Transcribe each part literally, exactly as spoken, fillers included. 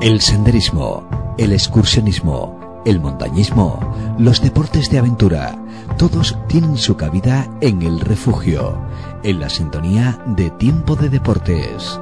El senderismo, el excursionismo, el montañismo, los deportes de aventura, todos tienen su cabida en El Refugio, en la sintonía de Tiempo de Deportes.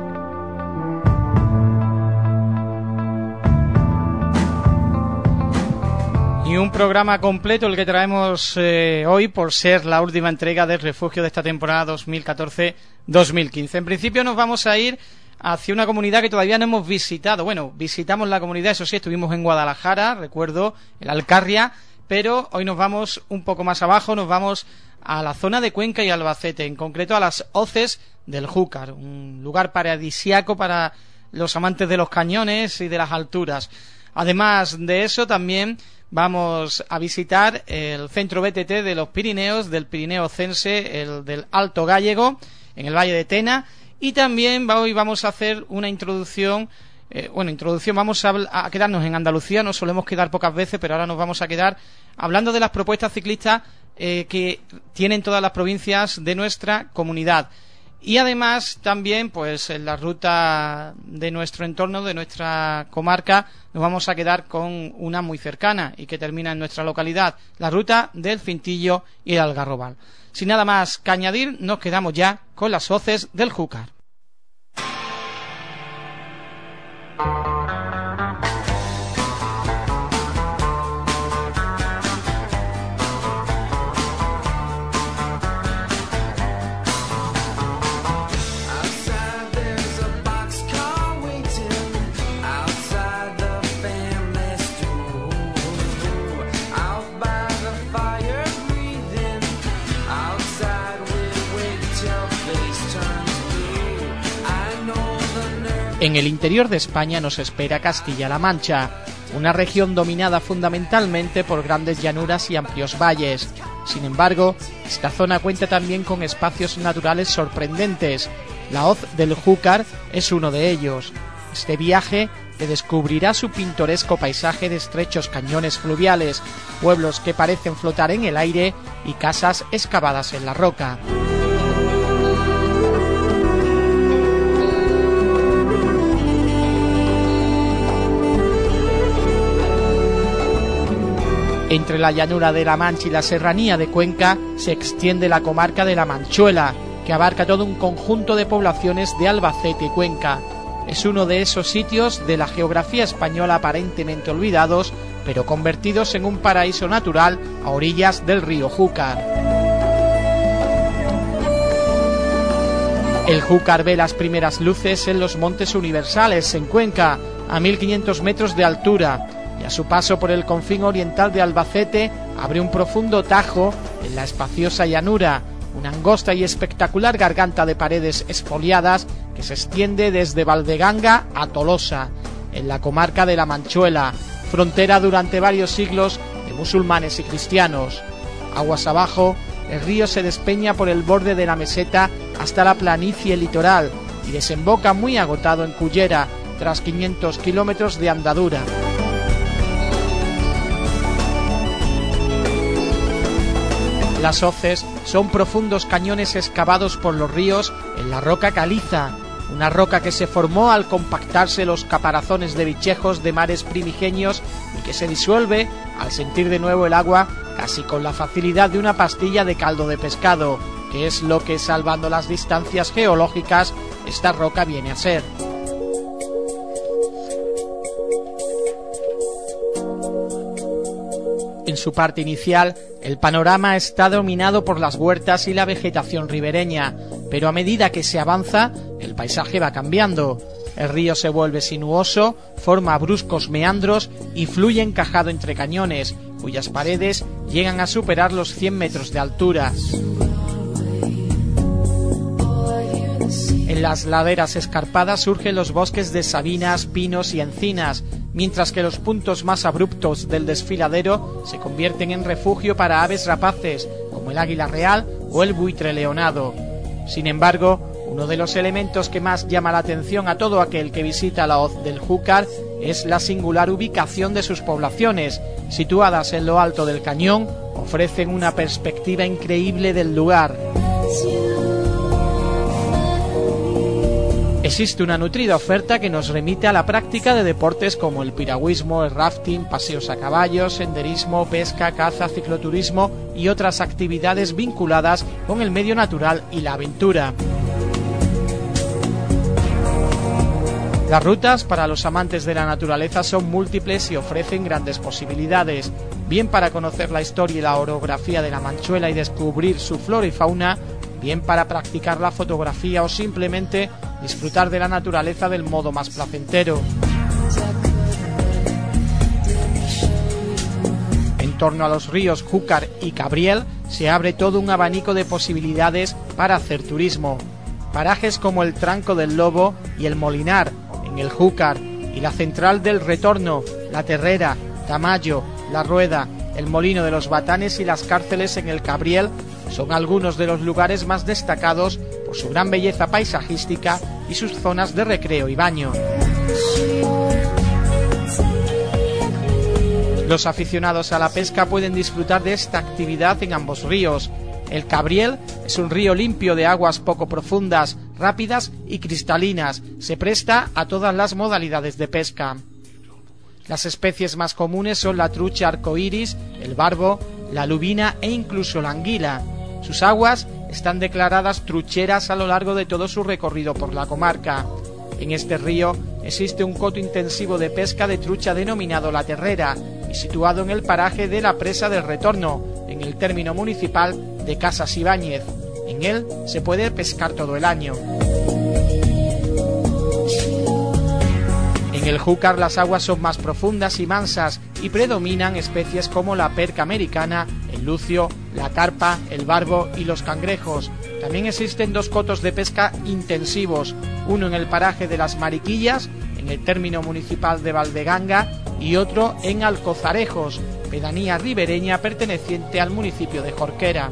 Y un programa completo el que traemos eh, hoy por ser la última entrega del Refugio de esta temporada dos mil catorce dos mil quince. En principio nos vamos a ir hacia una comunidad que todavía no hemos visitado. Bueno, visitamos la comunidad, eso sí, estuvimos en Guadalajara, recuerdo, el Alcarria, pero hoy nos vamos un poco más abajo, nos vamos a la zona de Cuenca y Albacete, en concreto a las hoces del Júcar, un lugar paradisíaco para los amantes de los cañones y de las alturas. Además de eso, también vamos a visitar el centro B T T de los Pirineos, del Pirineo Cense, el del Alto Gállego, en el Valle de Tena, y también hoy vamos a hacer una introducción, eh, bueno, introducción, vamos a, a quedarnos en Andalucía, nos solemos quedar pocas veces, pero ahora nos vamos a quedar hablando de las propuestas ciclistas eh, que tienen todas las provincias de nuestra comunidad. Y además también, pues en la ruta de nuestro entorno, de nuestra comarca, nos vamos a quedar con una muy cercana y que termina en nuestra localidad, la ruta del Cintillo y el Algarrobal. Sin nada más que añadir, nos quedamos ya con las hoces del Júcar. En el interior de España nos espera Castilla-La Mancha, una región dominada fundamentalmente por grandes llanuras y amplios valles. Sin embargo, esta zona cuenta también con espacios naturales sorprendentes. La hoz del Júcar es uno de ellos. Este viaje te descubrirá su pintoresco paisaje de estrechos cañones fluviales, pueblos que parecen flotar en el aire y casas excavadas en la roca. Entre la llanura de la Mancha y la serranía de Cuenca se extiende la comarca de la Manchuela, que abarca todo un conjunto de poblaciones de Albacete y Cuenca. Es uno de esos sitios de la geografía española aparentemente olvidados, pero convertidos en un paraíso natural a orillas del río Júcar. El Júcar ve las primeras luces en los Montes Universales, en Cuenca, a mil quinientos metros de altura, y a su paso por el confín oriental de Albacete abre un profundo tajo en la espaciosa llanura, una angosta y espectacular garganta de paredes esfoliadas que se extiende desde Valdeganga a Tolosa, en la comarca de la Manchuela, frontera durante varios siglos de musulmanes y cristianos. Aguas abajo, el río se despeña por el borde de la meseta hasta la planicie litoral y desemboca muy agotado en Cullera, tras quinientos kilómetros de andadura. Las hoces son profundos cañones excavados por los ríos en la roca caliza, una roca que se formó al compactarse los caparazones de bichejos de mares primigenios y que se disuelve al sentir de nuevo el agua casi con la facilidad de una pastilla de caldo de pescado, que es lo que, salvando las distancias geológicas, esta roca viene a ser. En su parte inicial, el panorama está dominado por las huertas y la vegetación ribereña, pero a medida que se avanza, el paisaje va cambiando. El río se vuelve sinuoso, forma bruscos meandros y fluye encajado entre cañones, cuyas paredes llegan a superar los cien metros de altura. En las laderas escarpadas surgen los bosques de sabinas, pinos y encinas, mientras que los puntos más abruptos del desfiladero se convierten en refugio para aves rapaces, como el águila real o el buitre leonado. Sin embargo, uno de los elementos que más llama la atención a todo aquel que visita la hoz del Júcar es la singular ubicación de sus poblaciones. Situadas en lo alto del cañón, ofrecen una perspectiva increíble del lugar. Existe una nutrida oferta que nos remite a la práctica de deportes como el piragüismo, el rafting, paseos a caballo, senderismo, pesca, caza, cicloturismo y otras actividades vinculadas con el medio natural y la aventura. Las rutas para los amantes de la naturaleza son múltiples y ofrecen grandes posibilidades, bien para conocer la historia y la orografía de la Manchuela y descubrir su flora y fauna, bien para practicar la fotografía o simplemente disfrutar de la naturaleza del modo más placentero. En torno a los ríos Júcar y Cabriel se abre todo un abanico de posibilidades para hacer turismo. Parajes como el Tranco del Lobo y el Molinar en el Júcar y la Central del Retorno, la Terrera, Tamayo, la Rueda, el Molino de los Batanes y las Cárceles en el Cabriel son algunos de los lugares más destacados por su gran belleza paisajística y sus zonas de recreo y baño. Los aficionados a la pesca pueden disfrutar de esta actividad en ambos ríos. El Cabriel es un río limpio de aguas poco profundas, rápidas y cristalinas. Se presta a todas las modalidades de pesca. Las especies más comunes son la trucha arcoíris, el barbo, la lubina e incluso la anguila. Sus aguas están declaradas trucheras a lo largo de todo su recorrido por la comarca. En este río existe un coto intensivo de pesca de trucha denominado La Terrera y situado en el paraje de la Presa del Retorno, en el término municipal de Casas Ibáñez. En él se puede pescar todo el año. En el Júcar las aguas son más profundas y mansas y predominan especies como la perca americana, el lucio, la carpa, el barbo y los cangrejos. También existen dos cotos de pesca intensivos, uno en el paraje de las Mariquillas, en el término municipal de Valdeganga, y otro en Alcozarejos, pedanía ribereña perteneciente al municipio de Jorquera.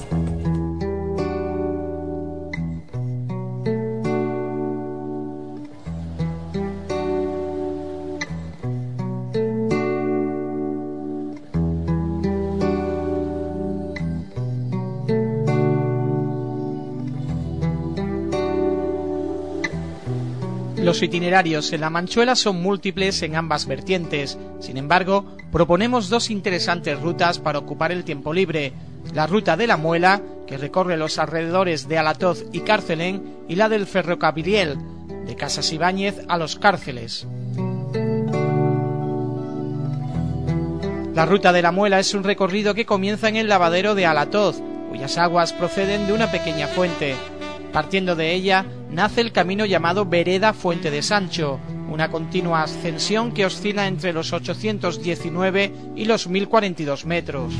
Los itinerarios en la Manchuela son múltiples en ambas vertientes. Sin embargo, proponemos dos interesantes rutas para ocupar el tiempo libre. La ruta de la Muela, que recorre los alrededores de Alatoz y Carcelén, y la del Ferrocarril, de Casas Ibáñez a Los Cárceles. La ruta de la Muela es un recorrido que comienza en el lavadero de Alatoz, cuyas aguas proceden de una pequeña fuente. Partiendo de ella, nace el camino llamado Vereda Fuente de Sancho, una continua ascensión que oscila entre los ochocientos diecinueve y los mil cuarenta y dos metros.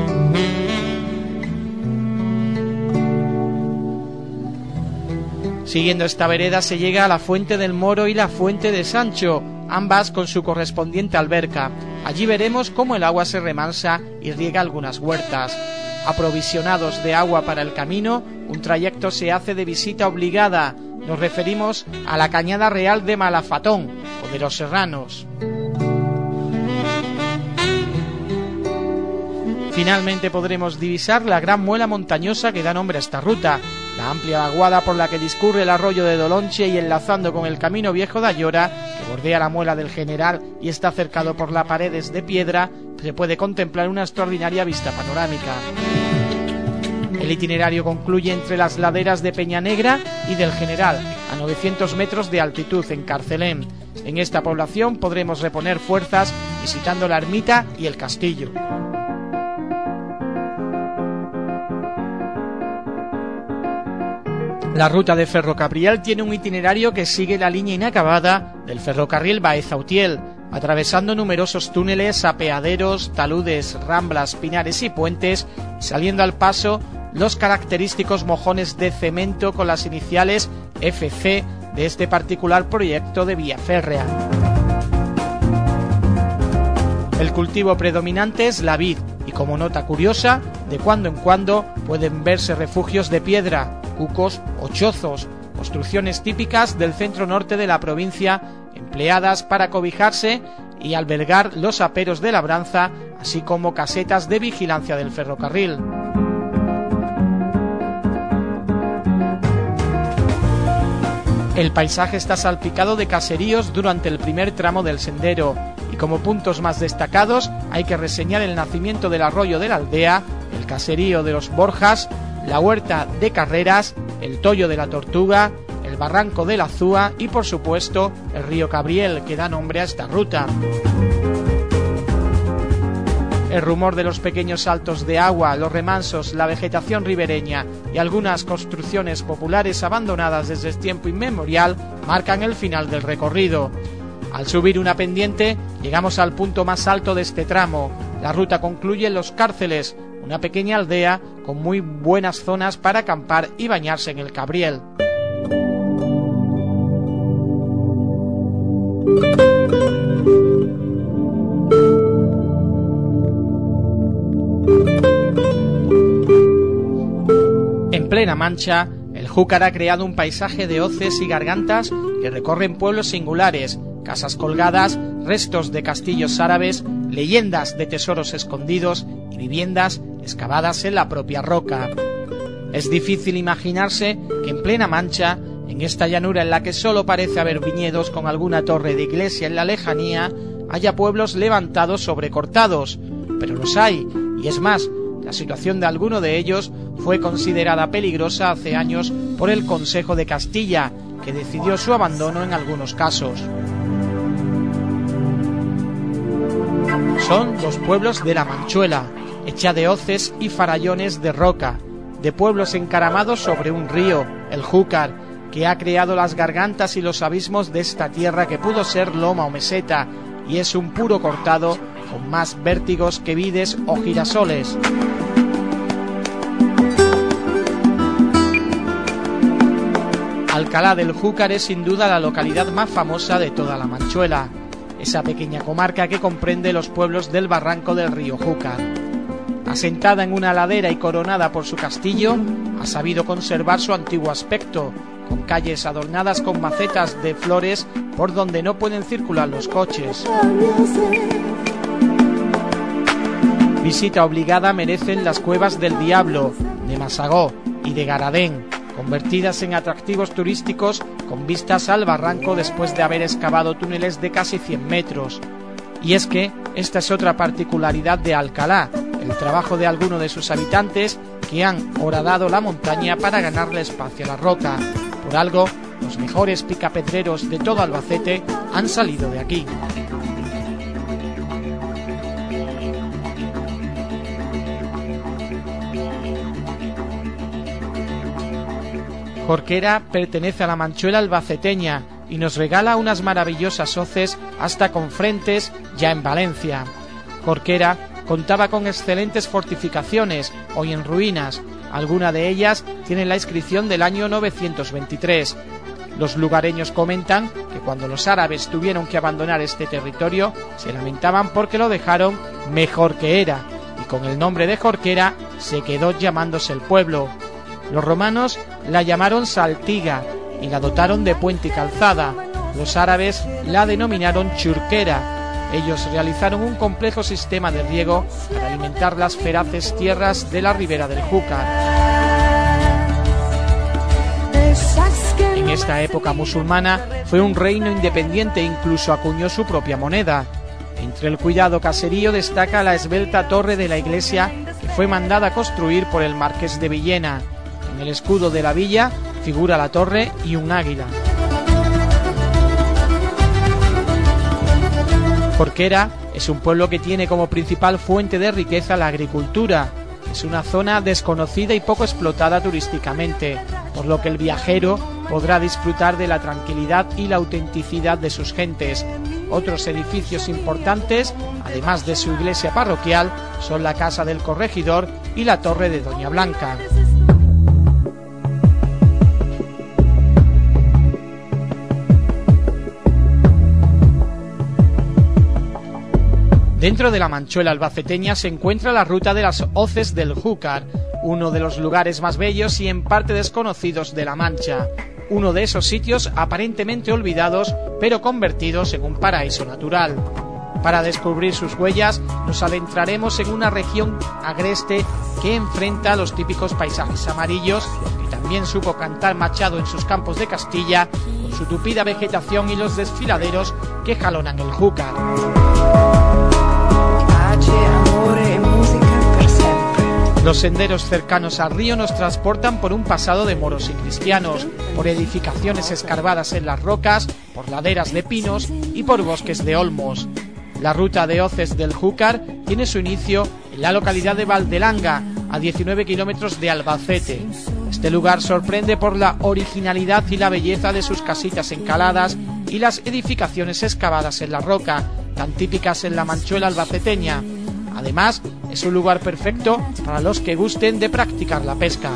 Siguiendo esta vereda se llega a la Fuente del Moro y la Fuente de Sancho, ambas con su correspondiente alberca. Allí veremos cómo el agua se remansa y riega algunas huertas. Aprovisionados de agua para el camino, un trayecto se hace de visita obligada. Nos referimos a la Cañada Real de Malafatón o de los Serranos. Finalmente podremos divisar la gran muela montañosa que da nombre a esta ruta, la amplia vaguada por la que discurre el arroyo de Dolonche y enlazando con el camino viejo de Ayora, que bordea la muela del General y está cercado por las paredes de piedra, se puede contemplar una extraordinaria vista panorámica. El itinerario concluye entre las laderas de Peñanegra y del General, a novecientos metros de altitud en Carcelén. En esta población podremos reponer fuerzas visitando la ermita y el castillo. La ruta de Ferrocarril tiene un itinerario que sigue la línea inacabada del ferrocarril Baeza-Utiel, atravesando numerosos túneles, apeaderos, taludes, ramblas, pinares y puentes, saliendo al paso los característicos mojones de cemento con las iniciales F C de este particular proyecto de vía férrea. El cultivo predominante es la vid y, como nota curiosa, de cuando en cuando pueden verse refugios de piedra, cucos o chozos, construcciones típicas del centro norte de la provincia, empleadas para cobijarse y albergar los aperos de labranza, así como casetas de vigilancia del ferrocarril. El paisaje está salpicado de caseríos durante el primer tramo del sendero, y como puntos más destacados hay que reseñar el nacimiento del arroyo de la aldea, el caserío de los Borjas, la huerta de Carreras, el Tollo de la Tortuga, el barranco de la Zúa y por supuesto el río Cabriel, que da nombre a esta ruta. El rumor de los pequeños saltos de agua, los remansos, la vegetación ribereña y algunas construcciones populares abandonadas desde tiempo inmemorial marcan el final del recorrido. Al subir una pendiente llegamos al punto más alto de este tramo. La ruta concluye en Los Cárceles, una pequeña aldea con muy buenas zonas para acampar y bañarse en el Cabriel. En plena Mancha, el Júcar ha creado un paisaje de hoces y gargantas que recorren pueblos singulares, casas colgadas, restos de castillos árabes, leyendas de tesoros escondidos y viviendas excavadas en la propia roca. Es difícil imaginarse que en plena Mancha, en esta llanura en la que solo parece haber viñedos con alguna torre de iglesia en la lejanía, haya pueblos levantados sobrecortados, pero los hay, y es más, la situación de alguno de ellos fue considerada peligrosa hace años por el Consejo de Castilla, que decidió su abandono en algunos casos. Son los pueblos de la Manchuela, hecha de hoces y farallones de roca, de pueblos encaramados sobre un río, el Júcar, que ha creado las gargantas y los abismos de esta tierra que pudo ser loma o meseta, y es un puro cortado con más vértigos que vides o girasoles. Alcalá del Júcar es sin duda la localidad más famosa de toda la Manchuela, esa pequeña comarca que comprende los pueblos del barranco del río Júcar. Asentada en una ladera y coronada por su castillo, ha sabido conservar su antiguo aspecto, con calles adornadas con macetas de flores por donde no pueden circular los coches. Visita obligada merecen las cuevas del Diablo, de Masagó y de Garadén, convertidas en atractivos turísticos con vistas al barranco después de haber excavado túneles de casi cien metros. Y es que esta es otra particularidad de Alcalá, el trabajo de algunos de sus habitantes que han horadado la montaña para ganarle espacio a la roca. Por algo, los mejores picapedreros de todo Albacete han salido de aquí. Jorquera pertenece a la Manchuela albaceteña y nos regala unas maravillosas hoces hasta con frentes ya en Valencia. Jorquera contaba con excelentes fortificaciones, hoy en ruinas. Algunas de ellas tienen la inscripción del año novecientos veintitrés. Los lugareños comentan que cuando los árabes tuvieron que abandonar este territorio, se lamentaban porque lo dejaron mejor que era, y con el nombre de Jorquera se quedó llamándose el pueblo. Los romanos la llamaron Saltiga y la dotaron de puente y calzada. Los árabes la denominaron Churquera. Ellos realizaron un complejo sistema de riego para alimentar las feraces tierras de la ribera del Júcar. En esta época musulmana fue un reino independiente e incluso acuñó su propia moneda. Entre el cuidado caserío destaca la esbelta torre de la iglesia que fue mandada a construir por el marqués de Villena. En el escudo de la villa figura la torre y un águila. Jorquera es un pueblo que tiene como principal fuente de riqueza la agricultura. Es una zona desconocida y poco explotada turísticamente, por lo que el viajero podrá disfrutar de la tranquilidad y la autenticidad de sus gentes. Otros edificios importantes, además de su iglesia parroquial, son la Casa del Corregidor y la Torre de Doña Blanca. Dentro de la Manchuela albaceteña se encuentra la ruta de las Hoces del Júcar, uno de los lugares más bellos y en parte desconocidos de la Mancha, uno de esos sitios aparentemente olvidados pero convertidos en un paraíso natural. Para descubrir sus huellas nos adentraremos en una región agreste que enfrenta los típicos paisajes amarillos que también también supo cantar Machado en sus campos de Castilla, con su tupida vegetación y los desfiladeros que jalonan el Júcar. Los senderos cercanos al río nos transportan por un pasado de moros y cristianos, por edificaciones escarbadas en las rocas, por laderas de pinos y por bosques de olmos. La ruta de hoces del Júcar tiene su inicio en la localidad de Valdelanga, a diecinueve kilómetros de Albacete. Este lugar sorprende por la originalidad y la belleza de sus casitas encaladas y las edificaciones excavadas en la roca, tan típicas en la Manchuela albaceteña. Además, es un lugar perfecto para los que gusten de practicar la pesca.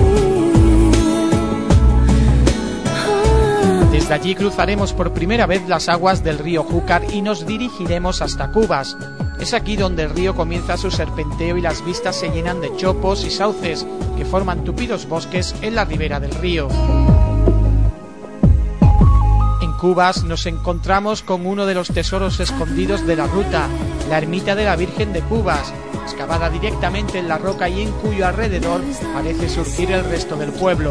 Desde allí cruzaremos por primera vez las aguas del río Júcar y nos dirigiremos hasta Cubas. Es aquí donde el río comienza su serpenteo y las vistas se llenan de chopos y sauces que forman tupidos bosques en la ribera del río. En Cubas nos encontramos con uno de los tesoros escondidos de la ruta, la ermita de la Virgen de Cubas, excavada directamente en la roca y en cuyo alrededor parece surgir el resto del pueblo.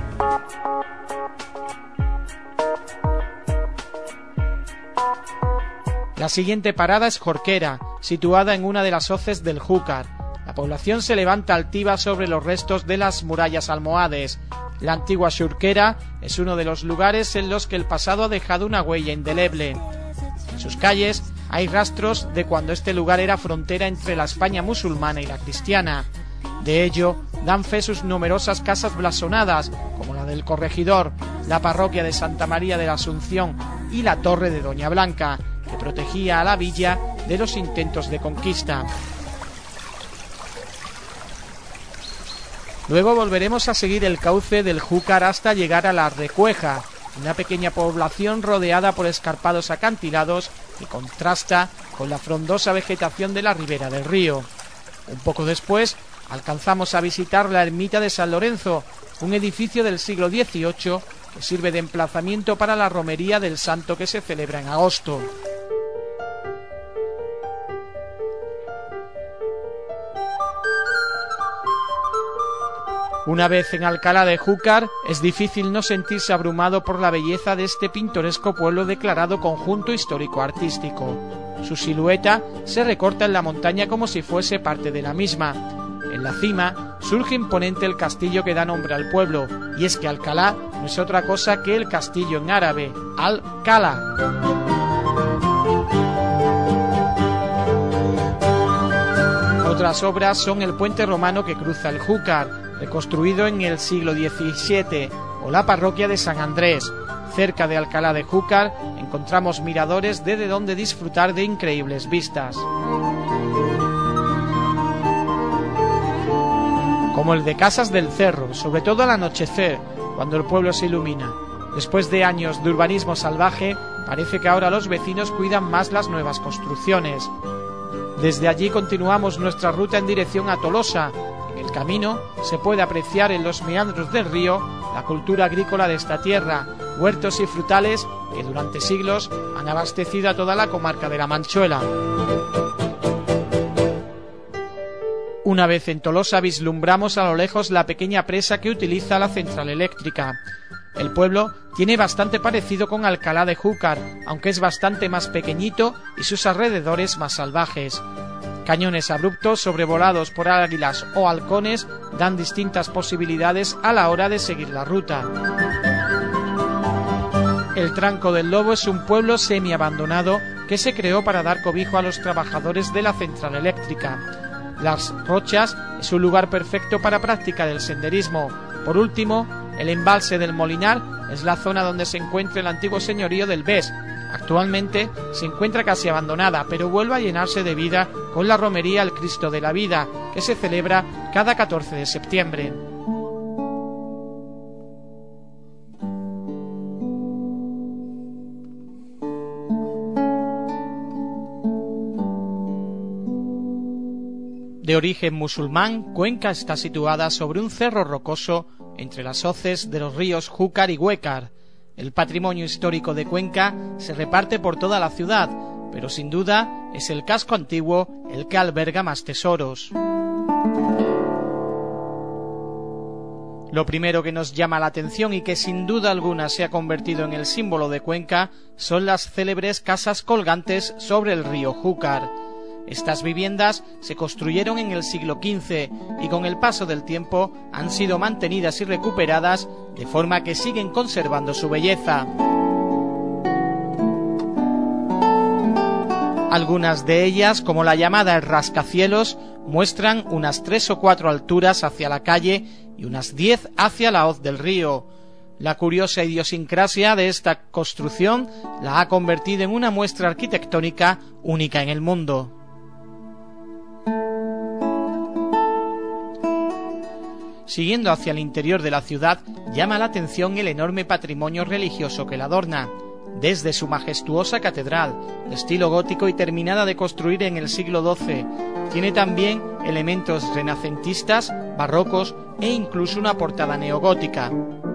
La siguiente parada es Jorquera, situada en una de las hoces del Júcar. La población se levanta altiva sobre los restos de las murallas almohades. La antigua Xurquera es uno de los lugares en los que el pasado ha dejado una huella indeleble. En sus calles hay rastros de cuando este lugar era frontera entre la España musulmana y la cristiana. De ello dan fe sus numerosas casas blasonadas, como la del Corregidor, la parroquia de Santa María de la Asunción y la torre de Doña Blanca, que protegía a la villa de los intentos de conquista. Luego volveremos a seguir el cauce del Júcar hasta llegar a la Recueja, una pequeña población rodeada por escarpados acantilados que contrasta con la frondosa vegetación de la ribera del río. Un poco después alcanzamos a visitar la ermita de San Lorenzo, un edificio del siglo dieciocho que sirve de emplazamiento para la romería del santo que se celebra en agosto. Una vez en Alcalá de Júcar, es difícil no sentirse abrumado por la belleza de este pintoresco pueblo declarado conjunto histórico-artístico. Su silueta se recorta en la montaña como si fuese parte de la misma. En la cima surge imponente el castillo que da nombre al pueblo, y es que Alcalá no es otra cosa que el castillo en árabe, Al-Kala. Otras obras son el puente romano que cruza el Júcar, reconstruido en el siglo diecisiete, o la parroquia de San Andrés. Cerca de Alcalá de Júcar encontramos miradores desde donde disfrutar de increíbles vistas, como el de Casas del Cerro, sobre todo al anochecer, cuando el pueblo se ilumina. Después de años de urbanismo salvaje, parece que ahora los vecinos cuidan más las nuevas construcciones. Desde allí continuamos nuestra ruta en dirección a Tolosa. En el camino se puede apreciar en los meandros del río la cultura agrícola de esta tierra, huertos y frutales que durante siglos han abastecido a toda la comarca de la Manchuela. Una vez en Tolosa vislumbramos a lo lejos la pequeña presa que utiliza la central eléctrica. El pueblo tiene bastante parecido con Alcalá de Júcar, aunque es bastante más pequeñito y sus alrededores más salvajes. Cañones abruptos sobrevolados por águilas o halcones dan distintas posibilidades a la hora de seguir la ruta. El Tranco del Lobo es un pueblo semi-abandonado que se creó para dar cobijo a los trabajadores de la central eléctrica. Las Rochas es un lugar perfecto para practicar el senderismo. Por último, el embalse del Molinar es la zona donde se encuentra el antiguo señorío del Bes. Actualmente se encuentra casi abandonada, pero vuelve a llenarse de vida con la romería al Cristo de la Vida, que se celebra cada catorce de septiembre. De origen musulmán, Cuenca está situada sobre un cerro rocoso entre las hoces de los ríos Júcar y Huécar. El patrimonio histórico de Cuenca se reparte por toda la ciudad, pero sin duda es el casco antiguo el que alberga más tesoros. Lo primero que nos llama la atención y que sin duda alguna se ha convertido en el símbolo de Cuenca son las célebres casas colgantes sobre el río Júcar. Estas viviendas se construyeron en el siglo quince y con el paso del tiempo han sido mantenidas y recuperadas de forma que siguen conservando su belleza. Algunas de ellas, como la llamada El Rascacielos, muestran unas tres o cuatro alturas hacia la calle y unas diez hacia la hoz del río. La curiosa idiosincrasia de esta construcción la ha convertido en una muestra arquitectónica única en el mundo. Siguiendo hacia el interior de la ciudad, llama la atención el enorme patrimonio religioso que la adorna. Desde su majestuosa catedral, de estilo gótico y terminada de construir en el siglo doce, tiene también elementos renacentistas, barrocos e incluso una portada neogótica.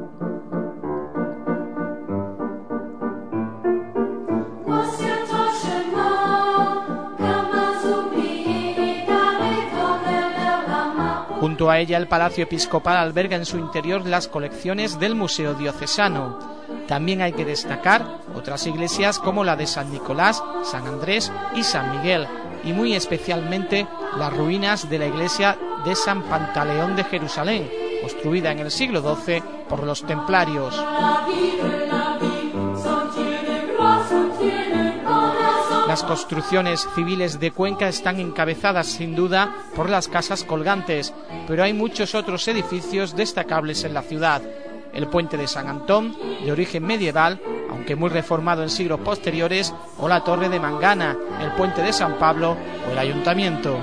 Junto a ella, el Palacio Episcopal alberga en su interior las colecciones del Museo Diocesano. También hay que destacar otras iglesias como la de San Nicolás, San Andrés y San Miguel, y muy especialmente las ruinas de la iglesia de San Pantaleón de Jerusalén, construida en el siglo doce por los templarios. Las construcciones civiles de Cuenca están encabezadas sin duda por las casas colgantes, pero hay muchos otros edificios destacables en la ciudad. El puente de San Antón, de origen medieval, aunque muy reformado en siglos posteriores, o la torre de Mangana, el puente de San Pablo o el ayuntamiento.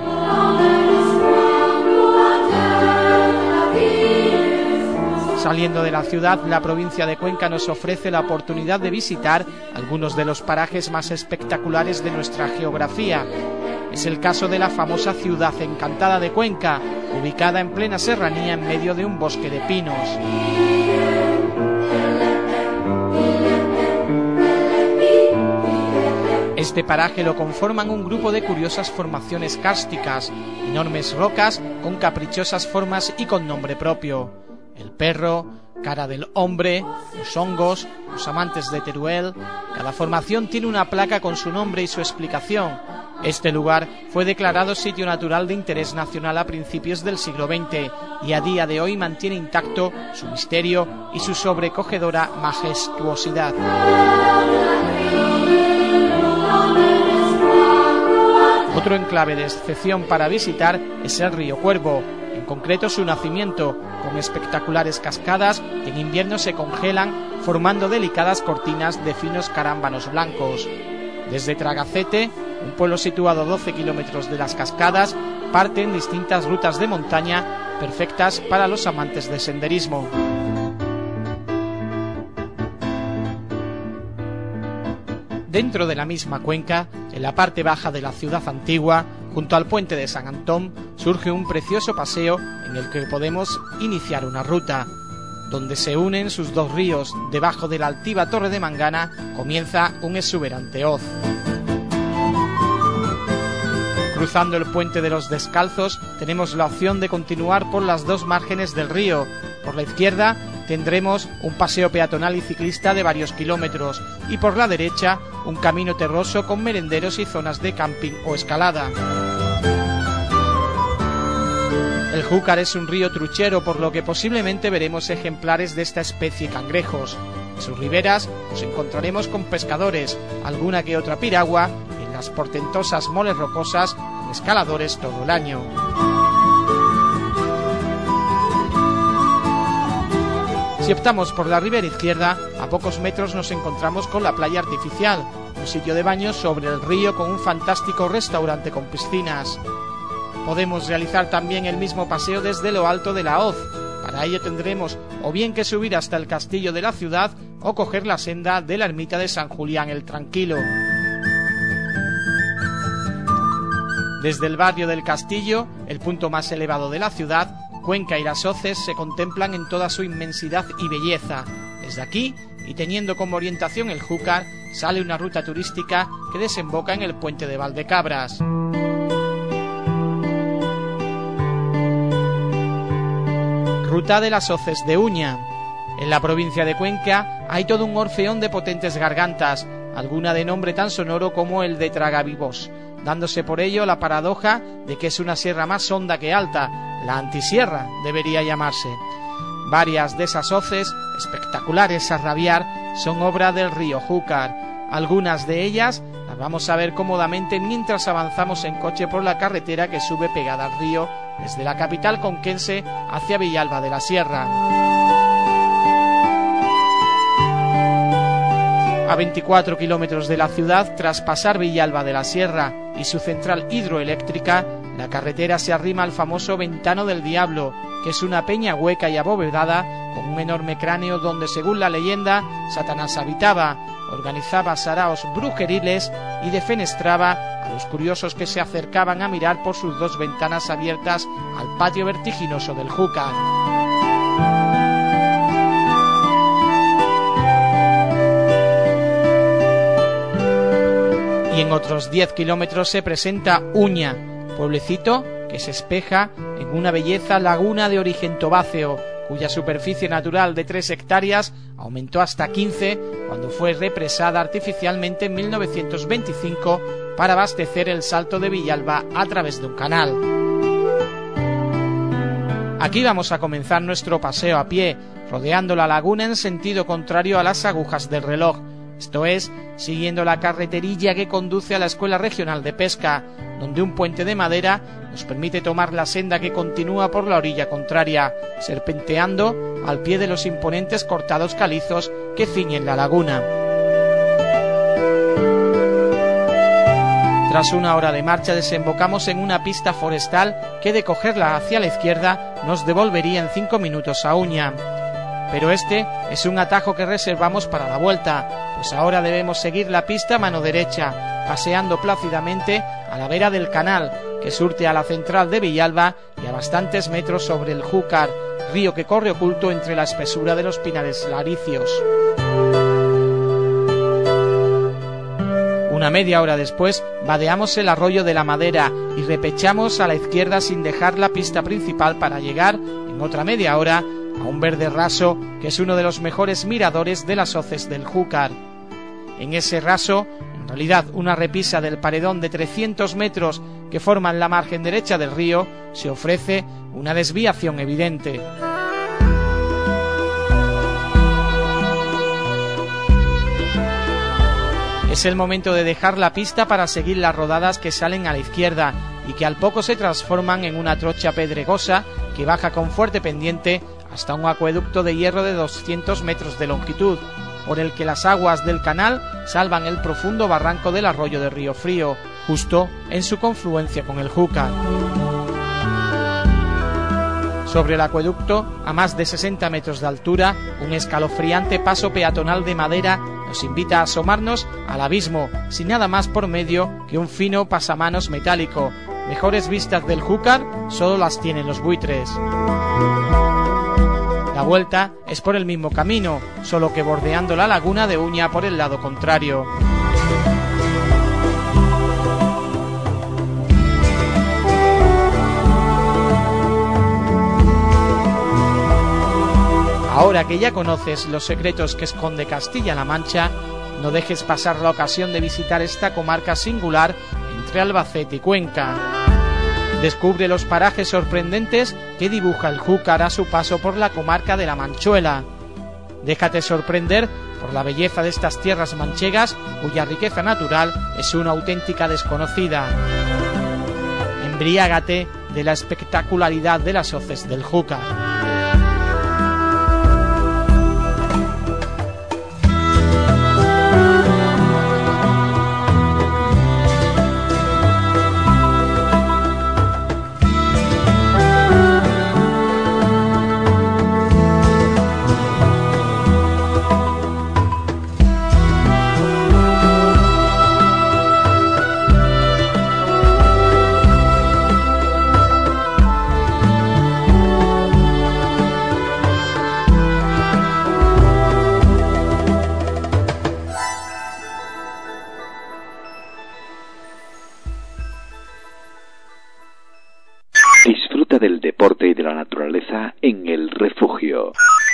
Saliendo de la ciudad, la provincia de Cuenca nos ofrece la oportunidad de visitar algunos de los parajes más espectaculares de nuestra geografía. Es el caso de la famosa ciudad encantada de Cuenca, ubicada en plena serranía en medio de un bosque de pinos. Este paraje lo conforman un grupo de curiosas formaciones kársticas, enormes rocas con caprichosas formas y con nombre propio. El Perro, Cara del Hombre, los Hongos, los Amantes de Teruel. Cada formación tiene una placa con su nombre y su explicación. Este lugar fue declarado sitio natural de interés nacional a principios del siglo veinte y a día de hoy mantiene intacto su misterio y su sobrecogedora majestuosidad. Otro enclave de excepción para visitar es el río Cuervo, en concreto su nacimiento, con espectaculares cascadas que en invierno se congelan formando delicadas cortinas de finos carámbanos blancos. Desde Tragacete, un pueblo situado a doce kilómetros de las cascadas, parten distintas rutas de montaña perfectas para los amantes del senderismo. Dentro de la misma cuenca, en la parte baja de la ciudad antigua, junto al puente de San Antón, surge un precioso paseo en el que podemos iniciar una ruta. Donde se unen sus dos ríos, debajo de la altiva torre de Mangana, comienza un exuberante hoz. Cruzando el puente de los Descalzos, tenemos la opción de continuar por las dos márgenes del río. Por la izquierda tendremos un paseo peatonal y ciclista de varios kilómetros, y por la derecha un camino terroso con merenderos y zonas de camping o escalada. El Júcar es un río truchero, por lo que posiblemente veremos ejemplares de esta especie cangrejos. En sus riberas nos encontraremos con pescadores, alguna que otra piragua, y en las portentosas moles rocosas con escaladores todo el año. Si optamos por la ribera izquierda, a pocos metros nos encontramos con la playa artificial, un sitio de baño sobre el río con un fantástico restaurante con piscinas. Podemos realizar también el mismo paseo desde lo alto de la hoz. Para ello tendremos o bien que subir hasta el castillo de la ciudad o coger la senda de la ermita de San Julián el Tranquilo. Desde el barrio del Castillo, el punto más elevado de la ciudad, Cuenca y las hoces se contemplan en toda su inmensidad y belleza. Desde aquí, y teniendo como orientación el Júcar, sale una ruta turística que desemboca en el puente de ruta de las hoces de Uña. En la provincia de Cuenca hay todo un orfeón de potentes gargantas, alguna de nombre tan sonoro como el de Tragavivos, dándose por ello la paradoja de que es una sierra más honda que alta, la antisierra debería llamarse. Varias de esas hoces, espectaculares a rabiar, son obra del río Júcar. Algunas de ellas las vamos a ver cómodamente mientras avanzamos en coche por la carretera que sube pegada al río desde la capital conquense hacia Villalba de la Sierra. A veinticuatro kilómetros de la ciudad, tras pasar Villalba de la Sierra y su central hidroeléctrica, la carretera se arrima al famoso Ventano del Diablo, que es una peña hueca y abovedada con un enorme cráneo donde, según la leyenda, Satanás habitaba, organizaba saraos brujeriles y defenestraba a los curiosos que se acercaban a mirar por sus dos ventanas abiertas al patio vertiginoso del Júcar. Y en otros diez kilómetros se presenta Uña, pueblecito que se espeja en una belleza laguna de origen tobáceo, cuya superficie natural de tres hectáreas aumentó hasta quince cuando fue represada artificialmente en mil novecientos veinticinco para abastecer el Salto de Villalba a través de un canal. Aquí vamos a comenzar nuestro paseo a pie, rodeando la laguna en sentido contrario a las agujas del reloj, esto es, siguiendo la carreterilla que conduce a la Escuela Regional de Pesca, donde un puente de madera nos permite tomar la senda que continúa por la orilla contraria, serpenteando al pie de los imponentes cortados calizos que ciñen la laguna. Tras una hora de marcha desembocamos en una pista forestal que, de cogerla hacia la izquierda, nos devolvería en cinco minutos a Uña. Pero este es un atajo que reservamos para la vuelta, pues ahora debemos seguir la pista a mano derecha, paseando plácidamente a la vera del canal, que surte a la central de Villalba y a bastantes metros sobre el Júcar, río que corre oculto entre la espesura de los pinares laricios. Una media hora después vadeamos el arroyo de la Madera y repechamos a la izquierda sin dejar la pista principal para llegar, en otra media hora, a un verde raso que es uno de los mejores miradores de las hoces del Júcar. En ese raso, en realidad una repisa del paredón de trescientos metros que forman la margen derecha del río, se ofrece una desviación evidente. Es el momento de dejar la pista para seguir las rodadas que salen a la izquierda y que al poco se transforman en una trocha pedregosa que baja con fuerte pendiente hasta un acueducto de hierro de doscientos metros de longitud, por el que las aguas del canal salvan el profundo barranco del arroyo de Río Frío, justo en su confluencia con el Júcar. Sobre el acueducto, a más de sesenta metros de altura, un escalofriante paso peatonal de madera nos invita a asomarnos al abismo, sin nada más por medio que un fino pasamanos metálico. Mejores vistas del Júcar solo las tienen los buitres. La vuelta es por el mismo camino, solo que bordeando la laguna de Uña por el lado contrario. Ahora que ya conoces los secretos que esconde Castilla-La Mancha, no dejes pasar la ocasión de visitar esta comarca singular entre Albacete y Cuenca. Descubre los parajes sorprendentes que dibuja el Júcar a su paso por la comarca de la Manchuela. Déjate sorprender por la belleza de estas tierras manchegas, cuya riqueza natural es una auténtica desconocida. Embriágate de la espectacularidad de las hoces del Júcar. Disfruta del deporte y de la naturaleza en el refugio.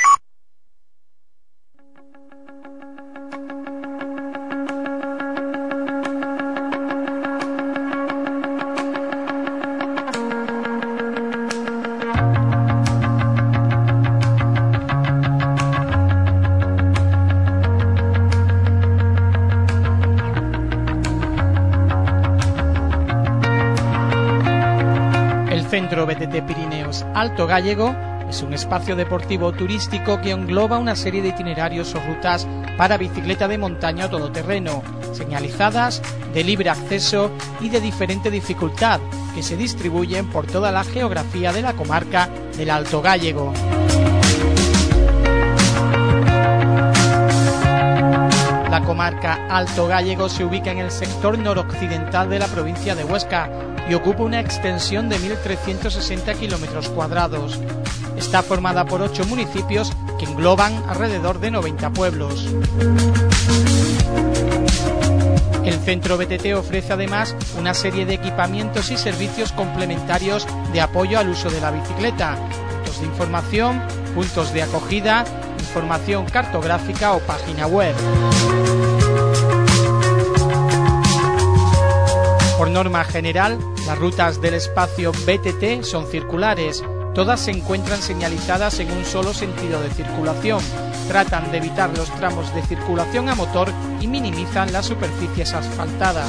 Centro B T T Pirineos Alto Gállego es un espacio deportivo turístico que engloba una serie de itinerarios o rutas para bicicleta de montaña o todoterreno, señalizadas, de libre acceso y de diferente dificultad, que se distribuyen por toda la geografía de la comarca del Alto Gállego. La comarca Alto Gállego se ubica en el sector noroccidental de la provincia de Huesca y ocupa una extensión de mil trescientos sesenta kilómetros cuadrados. Está formada por ocho municipios que engloban alrededor de noventa pueblos. El centro B T T ofrece además una serie de equipamientos y servicios complementarios de apoyo al uso de la bicicleta, puntos de información, puntos de acogida, información cartográfica o página web. Por norma general, las rutas del espacio B T T son circulares. Todas se encuentran señalizadas en un solo sentido de circulación. Tratan de evitar los tramos de circulación a motor y minimizan las superficies asfaltadas.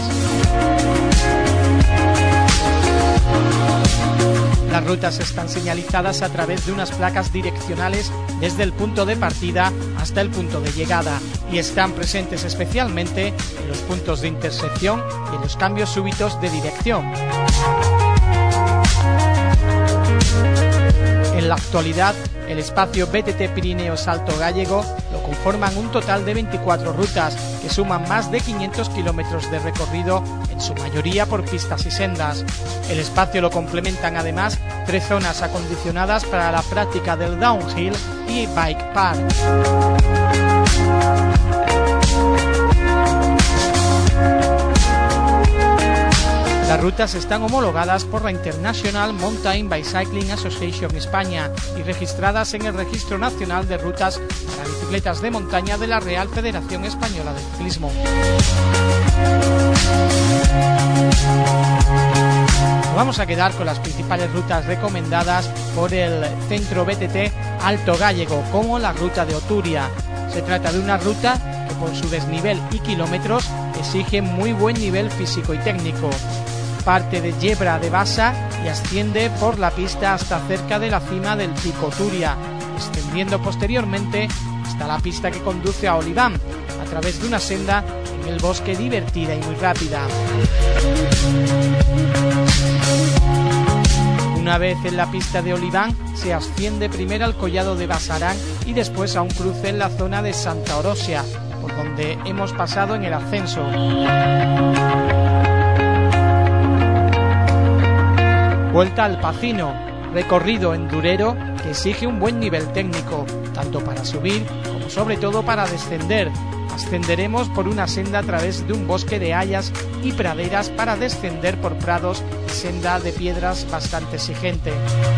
Las rutas están señalizadas a través de unas placas direccionales desde el punto de partida hasta el punto de llegada y están presentes especialmente en los puntos de intersección y en los cambios súbitos de dirección. En la actualidad, el espacio B T T Pirineos Alto Gállego lo conforman un total de veinticuatro rutas que suman más de quinientos kilómetros de recorrido, en su mayoría por pistas y sendas. El espacio lo complementan además tres zonas acondicionadas para la práctica del downhill y bike park. Las rutas están homologadas por la International Mountain Bicycling Association España y registradas en el Registro Nacional de Rutas para Bicicletas de Montaña de la Real Federación Española de Ciclismo. Nos vamos a quedar con las principales rutas recomendadas por el Centro B T T Alto Gállego, como la ruta de Oturia. Se trata de una ruta que por su desnivel y kilómetros exige muy buen nivel físico y técnico. Parte de Yebra de Basa y asciende por la pista hasta cerca de la cima del Pico Oturia, extendiendo posteriormente hasta la pista que conduce a Oliván, a través de una senda en el bosque divertida y muy rápida. Una vez en la pista de Oliván, se asciende primero al collado de Basarán y después a un cruce en la zona de Santa Orosia, por donde hemos pasado en el ascenso. Vuelta al Pacino, recorrido endurero que exige un buen nivel técnico, tanto para subir como sobre todo para descender. Ascenderemos por una senda a través de un bosque de hayas y praderas para descender por prados y senda de piedras bastante exigente.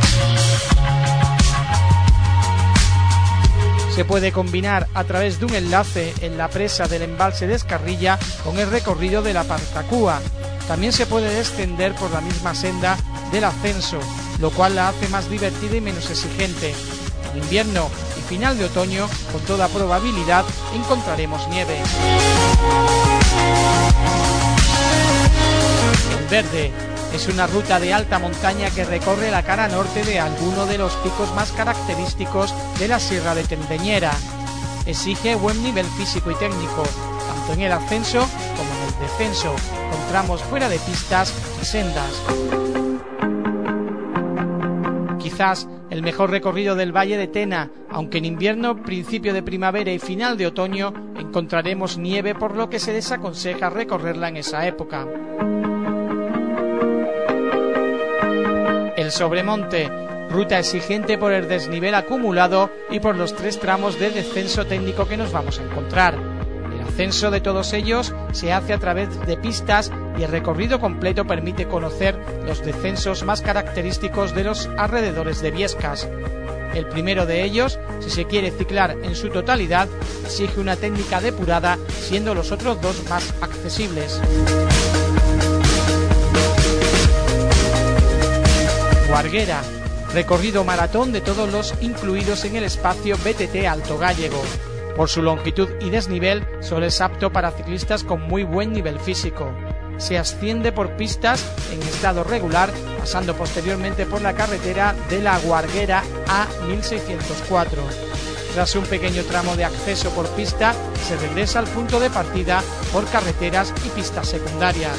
Se puede combinar a través de un enlace en la presa del embalse de Escarrilla con el recorrido de la Partacúa. También se puede descender por la misma senda del ascenso, lo cual la hace más divertida y menos exigente. En invierno y final de otoño, con toda probabilidad, encontraremos nieve. El Verde es una ruta de alta montaña que recorre la cara norte de alguno de los picos más característicos de la Sierra de Tendeñera. Exige buen nivel físico y técnico, tanto en el ascenso como en el descenso, con tramos fuera de pistas y sendas. Quizás el mejor recorrido del Valle de Tena, aunque en invierno, principio de primavera y final de otoño encontraremos nieve, por lo que se desaconseja recorrerla en esa época. El Sobremonte, ruta exigente por el desnivel acumulado y por los tres tramos de descenso técnico que nos vamos a encontrar. El ascenso de todos ellos se hace a través de pistas y el recorrido completo permite conocer los descensos más característicos de los alrededores de Biescas. El primero de ellos, si se quiere ciclar en su totalidad, exige una técnica depurada, siendo los otros dos más accesibles. Guarguera, recorrido maratón de todos los incluidos en el espacio B T T Alto Gállego. Por su longitud y desnivel, solo es apto para ciclistas con muy buen nivel físico. Se asciende por pistas en estado regular, pasando posteriormente por la carretera de la Guarguera A mil seiscientos cuatro. Tras un pequeño tramo de acceso por pista, se regresa al punto de partida por carreteras y pistas secundarias.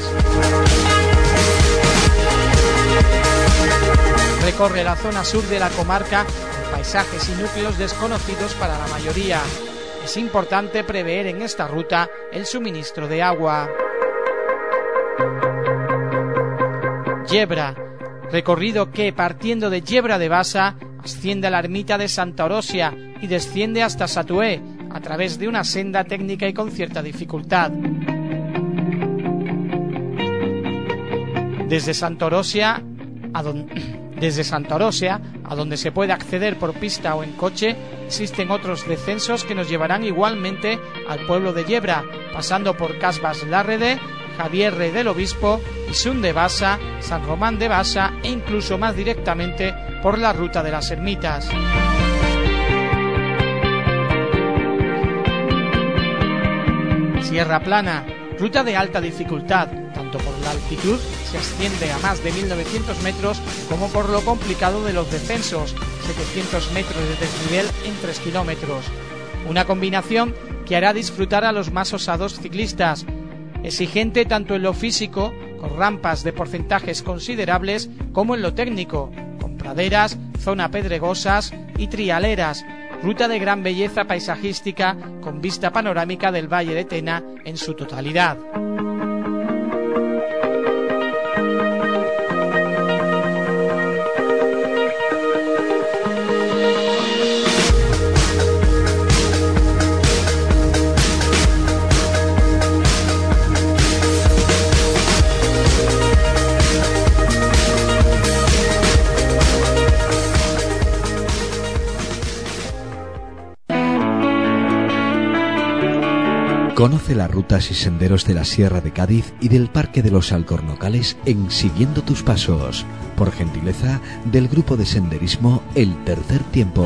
Recorre la zona sur de la comarca con paisajes y núcleos desconocidos para la mayoría. Es importante prever en esta ruta el suministro de agua. Yebra, recorrido que, partiendo de Yebra de Basa, asciende a la ermita de Santa Orosia y desciende hasta Satué, a través de una senda técnica y con cierta dificultad. Desde Santa Orosia a donde... Desde Santa Orosia, a donde se puede acceder por pista o en coche, existen otros descensos que nos llevarán igualmente al pueblo de Yebra, pasando por Casbas Lárrede, Javierre del Obispo, Isun de Basa, San Román de Basa e incluso más directamente por la ruta de las ermitas. Sierra Plana, ruta de alta dificultad, tanto por la altitud, se asciende a más de mil novecientos metros, como por lo complicado de los descensos, setecientos metros de desnivel en tres kilómetros. Una combinación que hará disfrutar a los más osados ciclistas, exigente tanto en lo físico, con rampas de porcentajes considerables, como en lo técnico, con praderas, zona pedregosas y trialeras, ruta de gran belleza paisajística con vista panorámica del Valle de Tena en su totalidad. Conoce las rutas y senderos de la Sierra de Cádiz y del Parque de los Alcornocales en Siguiendo tus Pasos, por gentileza del grupo de senderismo El Tercer Tiempo.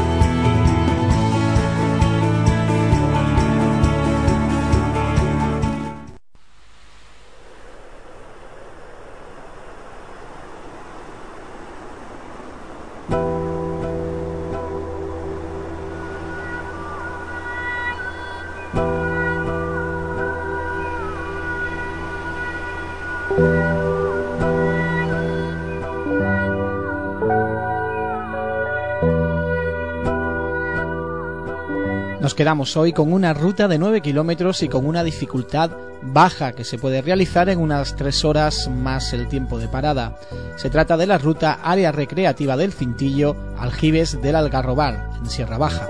Nos quedamos hoy con una ruta de nueve kilómetros y con una dificultad baja que se puede realizar en unas tres horas más el tiempo de parada. Se trata de la ruta Área Recreativa del Cintillo, Aljibes del Algarrobar, en Sierra Baja.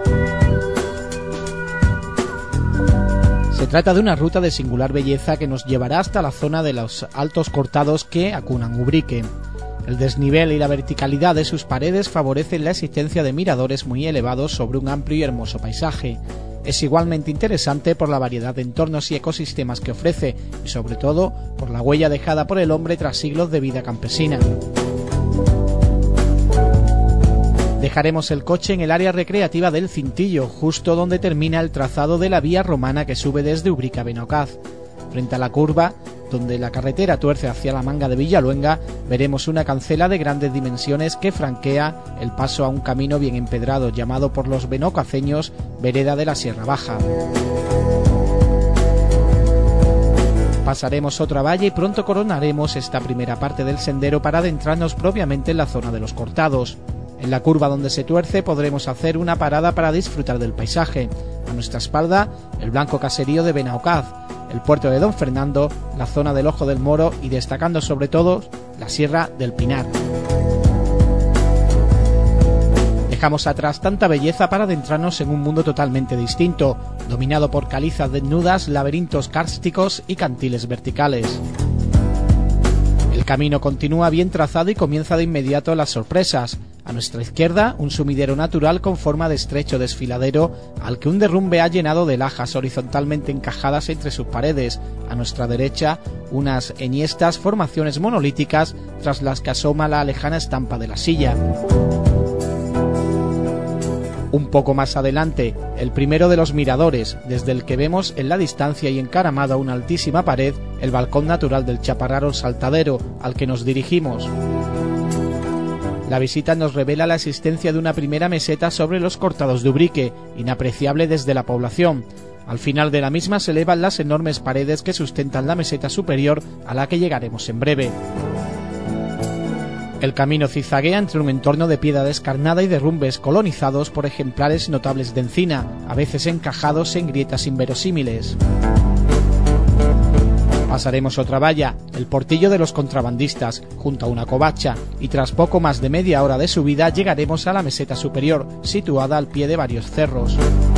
Se trata de una ruta de singular belleza que nos llevará hasta la zona de los altos cortados que acunan Ubrique. El desnivel y la verticalidad de sus paredes favorecen la existencia de miradores muy elevados sobre un amplio y hermoso paisaje. Es igualmente interesante por la variedad de entornos y ecosistemas que ofrece y sobre todo por la huella dejada por el hombre tras siglos de vida campesina. Dejaremos el coche en el área recreativa del Cintillo, justo donde termina el trazado de la vía romana que sube desde Ubrique a Benaocaz. Frente a la curva, donde la carretera tuerce hacia la Manga de Villaluenga, veremos una cancela de grandes dimensiones que franquea el paso a un camino bien empedrado llamado por los benaocaceños Vereda de la Sierra Baja. Pasaremos otra valla y pronto coronaremos esta primera parte del sendero para adentrarnos propiamente en la zona de los cortados. En la curva donde se tuerce podremos hacer una parada para disfrutar del paisaje. A nuestra espalda, el blanco caserío de Benaocaz, el puerto de Don Fernando, la zona del Ojo del Moro y destacando sobre todo la Sierra del Pinar. Dejamos atrás tanta belleza para adentrarnos en un mundo totalmente distinto, dominado por calizas desnudas, laberintos kársticos y cantiles verticales. El camino continúa bien trazado y comienza de inmediato las sorpresas. A nuestra izquierda, un sumidero natural con forma de estrecho desfiladero al que un derrumbe ha llenado de lajas horizontalmente encajadas entre sus paredes. A nuestra derecha, unas enhiestas formaciones monolíticas tras las que asoma la lejana estampa de la Silla. Un poco más adelante, el primero de los miradores, desde el que vemos en la distancia y encaramado a una altísima pared, el balcón natural del Chaparral o Saltadero, al que nos dirigimos. La visita nos revela la existencia de una primera meseta sobre los cortados de Ubrique, inapreciable desde la población. Al final de la misma se elevan las enormes paredes que sustentan la meseta superior, a la que llegaremos en breve. El camino zigzaguea entre un entorno de piedra descarnada y derrumbes colonizados por ejemplares notables de encina, a veces encajados en grietas inverosímiles. Pasaremos otra valla, el portillo de los contrabandistas, junto a una covacha, y tras poco más de media hora de subida llegaremos a la meseta superior, situada al pie de varios cerros.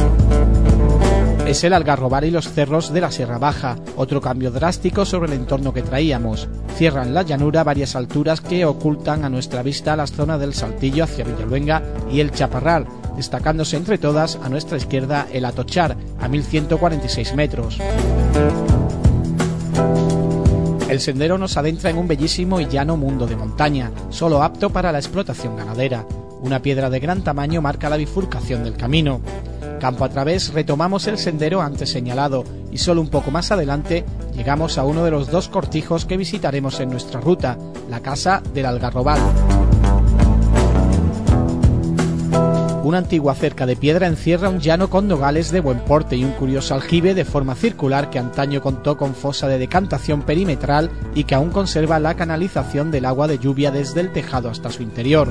Es el Algarrobar y los cerros de la Sierra Baja, otro cambio drástico sobre el entorno que traíamos. Cierran la llanura varias alturas que ocultan a nuestra vista las zonas del Saltillo hacia Villaluenga y el Chaparral, destacándose entre todas a nuestra izquierda el Atochar, a mil ciento cuarenta y seis metros. El sendero nos adentra en un bellísimo y llano mundo de montaña, solo apto para la explotación ganadera. Una piedra de gran tamaño marca la bifurcación del camino. Campo a través retomamos el sendero antes señalado y solo un poco más adelante llegamos a uno de los dos cortijos que visitaremos en nuestra ruta, la casa del Algarrobal. Una antigua cerca de piedra encierra un llano con nogales de buen porte y un curioso aljibe de forma circular que antaño contó con fosa de decantación perimetral y que aún conserva la canalización del agua de lluvia desde el tejado hasta su interior.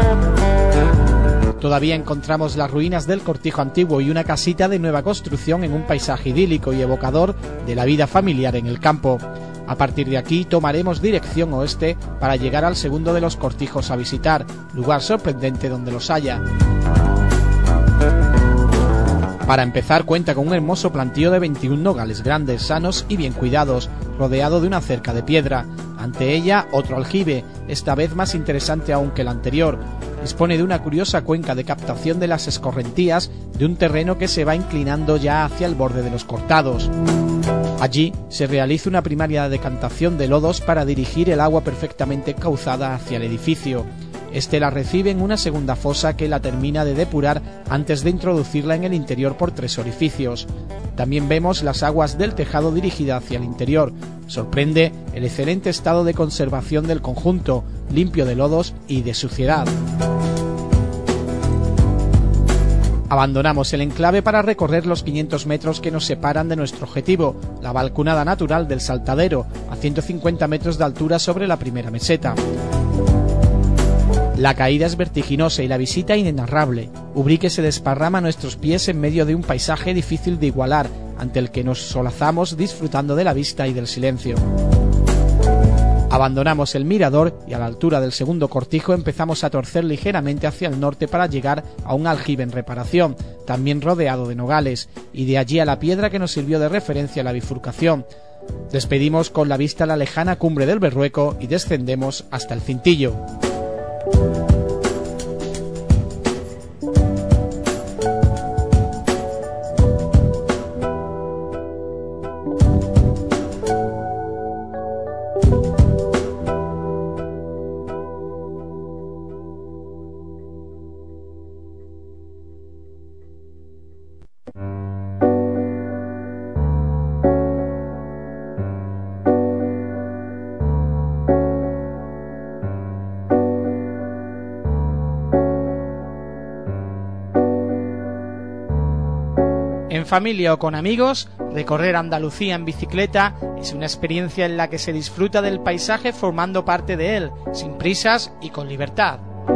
Todavía encontramos las ruinas del cortijo antiguo y una casita de nueva construcción en un paisaje idílico y evocador de la vida familiar en el campo. A partir de aquí tomaremos dirección oeste para llegar al segundo de los cortijos a visitar, lugar sorprendente donde los haya. Para empezar cuenta con un hermoso plantío de veintiún nogales grandes, sanos y bien cuidados, rodeado de una cerca de piedra. Ante ella otro aljibe, esta vez más interesante aún que el anterior. Dispone de una curiosa cuenca de captación de las escorrentías de un terreno que se va inclinando ya hacia el borde de los cortados. Allí se realiza una primaria decantación de lodos para dirigir el agua perfectamente encauzada hacia el edificio. Este la recibe en una segunda fosa que la termina de depurar antes de introducirla en el interior por tres orificios. También vemos las aguas del tejado dirigidas hacia el interior. Sorprende el excelente estado de conservación del conjunto, limpio de lodos y de suciedad. Abandonamos el enclave para recorrer los quinientos metros que nos separan de nuestro objetivo, la balconada natural del Saltadero, a ciento cincuenta metros de altura sobre la primera meseta. La caída es vertiginosa y la visita inenarrable. Ubrique se desparrama a nuestros pies en medio de un paisaje difícil de igualar, ante el que nos solazamos disfrutando de la vista y del silencio. Abandonamos el mirador y a la altura del segundo cortijo empezamos a torcer ligeramente hacia el norte para llegar a un aljibe en reparación, también rodeado de nogales, y de allí a la piedra que nos sirvió de referencia a la bifurcación. Despedimos con la vista la lejana cumbre del Berrueco y descendemos hasta el Cintillo. En familia o con amigos, recorrer Andalucía en bicicleta es una experiencia en la que se disfruta del paisaje formando parte de él, sin prisas y con libertad.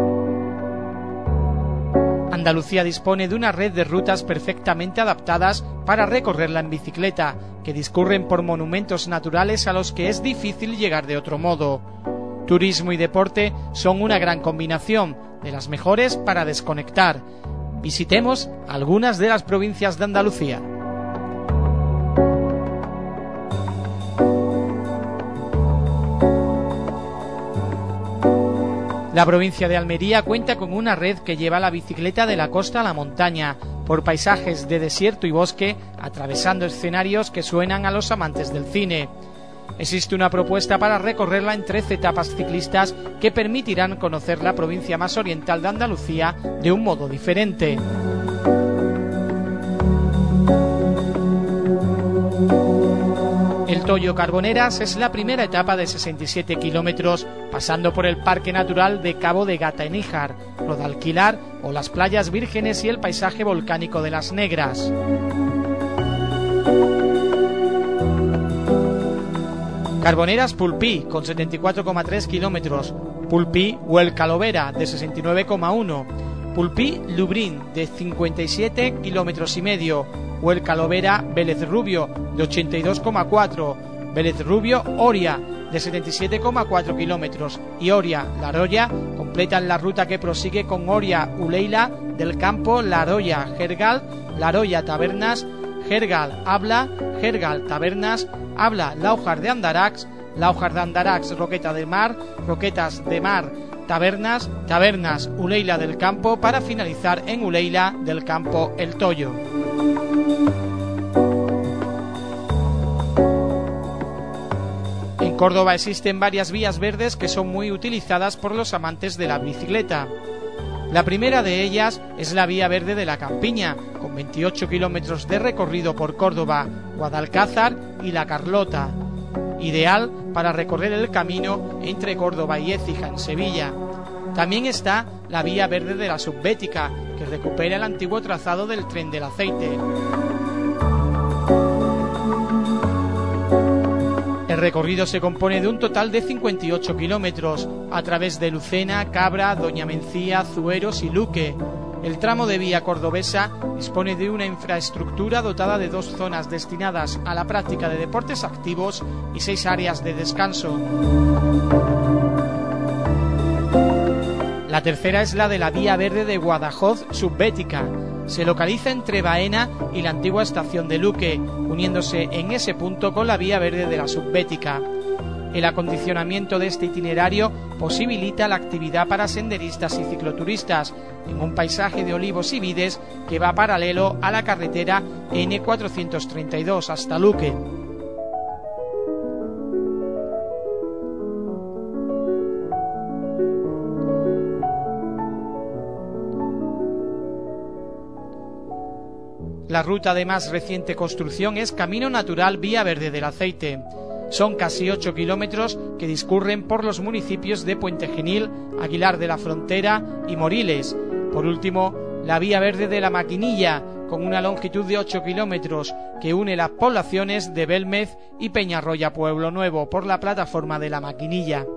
Andalucía dispone de una red de rutas perfectamente adaptadas para recorrerla en bicicleta, que discurren por monumentos naturales a los que es difícil llegar de otro modo. Turismo y deporte son una gran combinación, de las mejores para desconectar. Visitemos algunas de las provincias de Andalucía. La provincia de Almería cuenta con una red que lleva la bicicleta de la costa a la montaña, por paisajes de desierto y bosque, atravesando escenarios que suenan a los amantes del cine. Existe una propuesta para recorrerla en trece etapas ciclistas que permitirán conocer la provincia más oriental de Andalucía de un modo diferente. El Toyo Carboneras es la primera etapa de sesenta y siete kilómetros, pasando por el Parque Natural de Cabo de Gata en Níjar, Rodalquilar o las playas vírgenes y el paisaje volcánico de Las Negras. Carboneras Pulpí, con setenta y cuatro coma tres kilómetros, Pulpí Huelcalovera, de sesenta y nueve coma uno, Pulpí Lubrín, de cincuenta y siete kilómetros y medio, Huelcalovera Vélez Rubio, de ochenta y dos coma cuatro, Vélez Rubio Oria, de setenta y siete coma cuatro kilómetros, y Oria La Roya completan la ruta que prosigue con Oria Uleila del Campo, La Roya Jergal, La Roya Tabernas, Jergal Habla, Jergal Tabernas, Habla Laujar de Andarax, Laujar de Andarax Roqueta del Mar, Roquetas de Mar Tabernas, Tabernas Uleila del Campo, para finalizar en Uleila del Campo El Toyo. En Córdoba existen varias vías verdes que son muy utilizadas por los amantes de la bicicleta. La primera de ellas es la Vía Verde de la Campiña, con veintiocho kilómetros de recorrido por Córdoba, Guadalcázar y La Carlota, ideal para recorrer el camino entre Córdoba y Écija, en Sevilla. También está la Vía Verde de la Subbética, que recupera el antiguo trazado del Tren del Aceite. El recorrido se compone de un total de cincuenta y ocho kilómetros, a través de Lucena, Cabra, Doña Mencía, Zueros y Luque. El tramo de vía cordobesa dispone de una infraestructura dotada de dos zonas destinadas a la práctica de deportes activos y seis áreas de descanso. La tercera es la de la Vía Verde de Guadajoz Subbética. Se localiza entre Baena y la antigua estación de Luque, uniéndose en ese punto con la Vía Verde de la Subbética. El acondicionamiento de este itinerario posibilita la actividad para senderistas y cicloturistas en un paisaje de olivos y vides que va paralelo a la carretera ene cuatrocientos treinta y dos hasta Luque. La ruta de más reciente construcción es Camino Natural Vía Verde del Aceite. Son casi ocho kilómetros que discurren por los municipios de Puente Genil, Aguilar de la Frontera y Moriles. Por último, la Vía Verde de la Maquinilla, con una longitud de ocho kilómetros que une las poblaciones de Belmez y Peñarroya Pueblo Nuevo por la plataforma de la Maquinilla.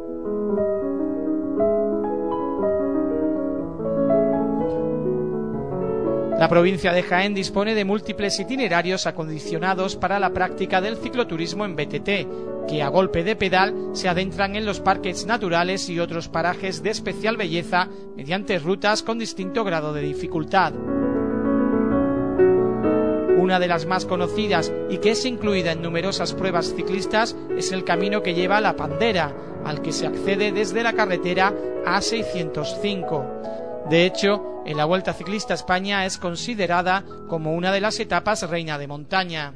La provincia de Jaén dispone de múltiples itinerarios acondicionados para la práctica del cicloturismo en B T T, que a golpe de pedal se adentran en los parques naturales y otros parajes de especial belleza mediante rutas con distinto grado de dificultad. Una de las más conocidas y que es incluida en numerosas pruebas ciclistas es el camino que lleva a La Pandera, al que se accede desde la carretera A seiscientos cinco. De hecho, en la Vuelta Ciclista a España es considerada como una de las etapas reina de montaña.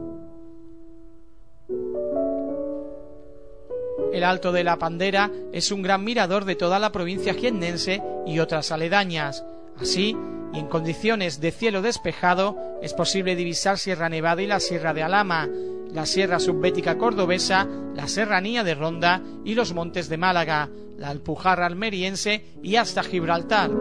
El Alto de la Pandera es un gran mirador de toda la provincia jiennense y otras aledañas. Así, y en condiciones de cielo despejado, es posible divisar Sierra Nevada y la Sierra de Alhama, la Sierra Subbética Cordobesa, la Serranía de Ronda y los Montes de Málaga, la Alpujarra Almeriense y hasta Gibraltar.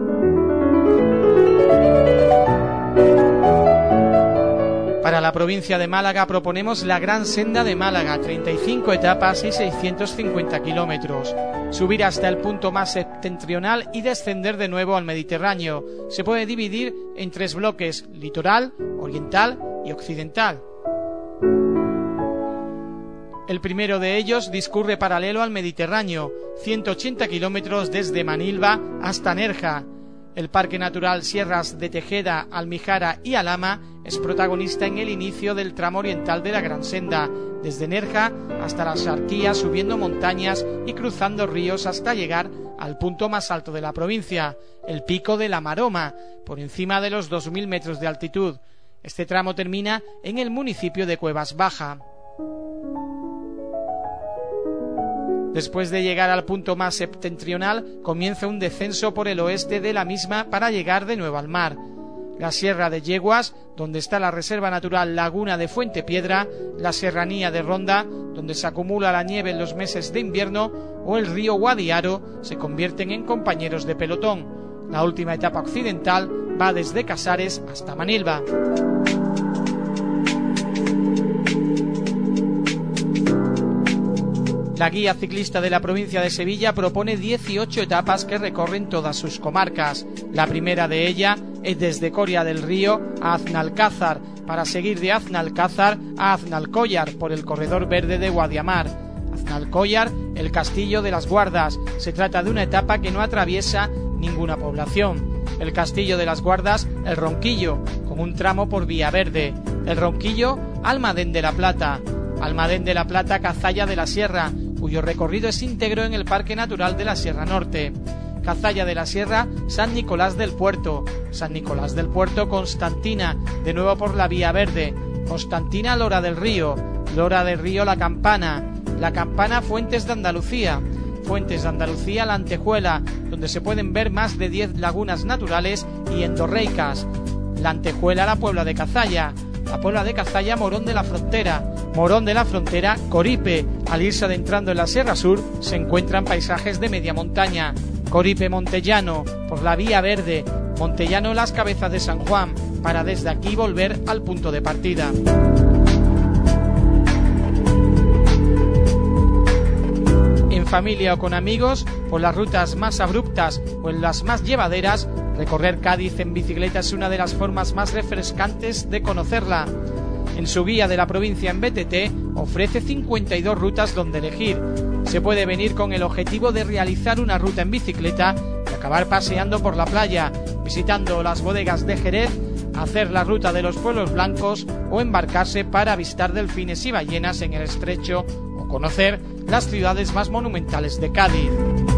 Para la provincia de Málaga proponemos la Gran Senda de Málaga, treinta y cinco etapas y seiscientos cincuenta kilómetros. Subir hasta el punto más septentrional y descender de nuevo al Mediterráneo. Se puede dividir en tres bloques: litoral, oriental y occidental. El primero de ellos discurre paralelo al Mediterráneo, ciento ochenta kilómetros desde Manilva hasta Nerja. El Parque Natural Sierras de Tejeda, Almijara y Alhama es protagonista en el inicio del tramo oriental de la Gran Senda, desde Nerja hasta la Axarquía, subiendo montañas y cruzando ríos hasta llegar al punto más alto de la provincia, el Pico de la Maroma, por encima de los dos mil metros de altitud. Este tramo termina en el municipio de Cuevas Baja. Después de llegar al punto más septentrional, comienza un descenso por el oeste de la misma para llegar de nuevo al mar. La Sierra de Yeguas, donde está la Reserva Natural Laguna de Fuente Piedra, la Serranía de Ronda, donde se acumula la nieve en los meses de invierno, o el río Guadiaro, se convierten en compañeros de pelotón. La última etapa occidental va desde Casares hasta Manilva. La Guía Ciclista de la provincia de Sevilla propone dieciocho etapas que recorren todas sus comarcas. La primera de ellas es desde Coria del Río a Aznalcázar, para seguir de Aznalcázar a Aznalcóllar por el corredor verde de Guadiamar. Aznalcóllar, el Castillo de las Guardas. Se trata de una etapa que no atraviesa ninguna población. El Castillo de las Guardas, el Ronquillo, con un tramo por Vía Verde. El Ronquillo, Almadén de la Plata. Almadén de la Plata, Cazalla de la Sierra, cuyo recorrido es íntegro en el Parque Natural de la Sierra Norte. Cazalla de la Sierra, San Nicolás del Puerto. San Nicolás del Puerto, Constantina, de nuevo por la Vía Verde. Constantina, Lora del Río. Lora del Río, La Campana. La Campana, Fuentes de Andalucía. Fuentes de Andalucía, La Antejuela, donde se pueden ver más de diez lagunas naturales y endorreicas. La Antejuela, la Puebla de Cazalla. La Puebla de Cazalla, Morón de la Frontera. Morón de la Frontera, Coripe. Al irse adentrando en la Sierra Sur se encuentran paisajes de media montaña. Coripe, Montellano, por la Vía Verde. Montellano, Las Cabezas de San Juan, para desde aquí volver al punto de partida. En familia o con amigos, por las rutas más abruptas o en las más llevaderas, recorrer Cádiz en bicicleta es una de las formas más refrescantes de conocerla. En su guía de la provincia en B T T ofrece cincuenta y dos rutas donde elegir. Se puede venir con el objetivo de realizar una ruta en bicicleta y acabar paseando por la playa, visitando las bodegas de Jerez, hacer la ruta de los pueblos blancos o embarcarse para avistar delfines y ballenas en el estrecho o conocer las ciudades más monumentales de Cádiz.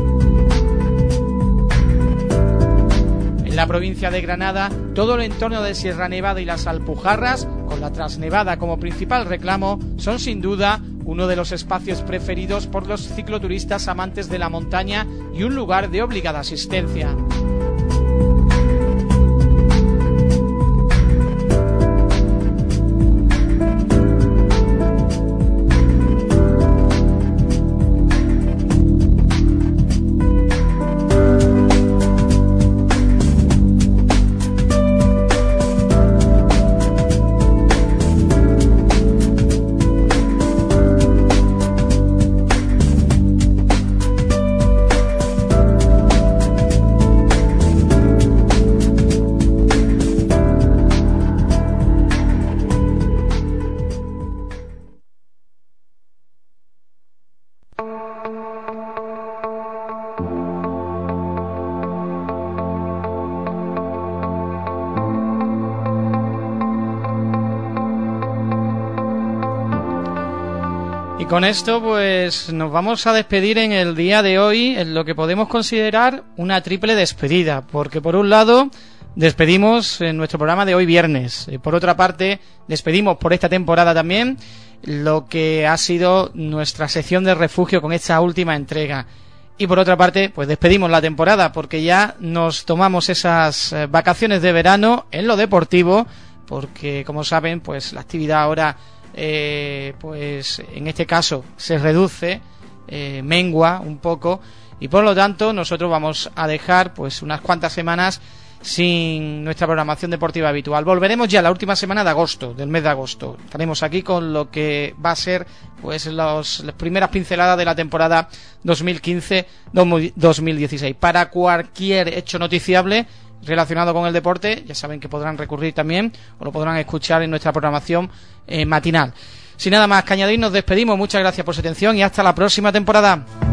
En la provincia de Granada, todo el entorno de Sierra Nevada y las Alpujarras, con la Trasnevada como principal reclamo, son sin duda uno de los espacios preferidos por los cicloturistas amantes de la montaña y un lugar de obligada asistencia. Con esto pues nos vamos a despedir en el día de hoy en lo que podemos considerar una triple despedida, porque por un lado despedimos en nuestro programa de hoy viernes, y por otra parte despedimos por esta temporada también lo que ha sido nuestra sección de refugio con esta última entrega, y por otra parte pues despedimos la temporada porque ya nos tomamos esas vacaciones de verano en lo deportivo, porque como saben pues la actividad ahora Eh, pues en este caso se reduce, eh, mengua un poco, y por lo tanto nosotros vamos a dejar pues unas cuantas semanas sin nuestra programación deportiva habitual. Volveremos ya la última semana de agosto, del mes de agosto. Estaremos aquí con lo que va a ser pues los, las primeras pinceladas de la temporada dos mil quince dos mil dieciséis. Para cualquier hecho noticiable relacionado con el deporte, ya saben que podrán recurrir también o lo podrán escuchar en nuestra programación eh, matinal. Sin nada más que añadir, nos despedimos. Muchas gracias por su atención y hasta la próxima temporada.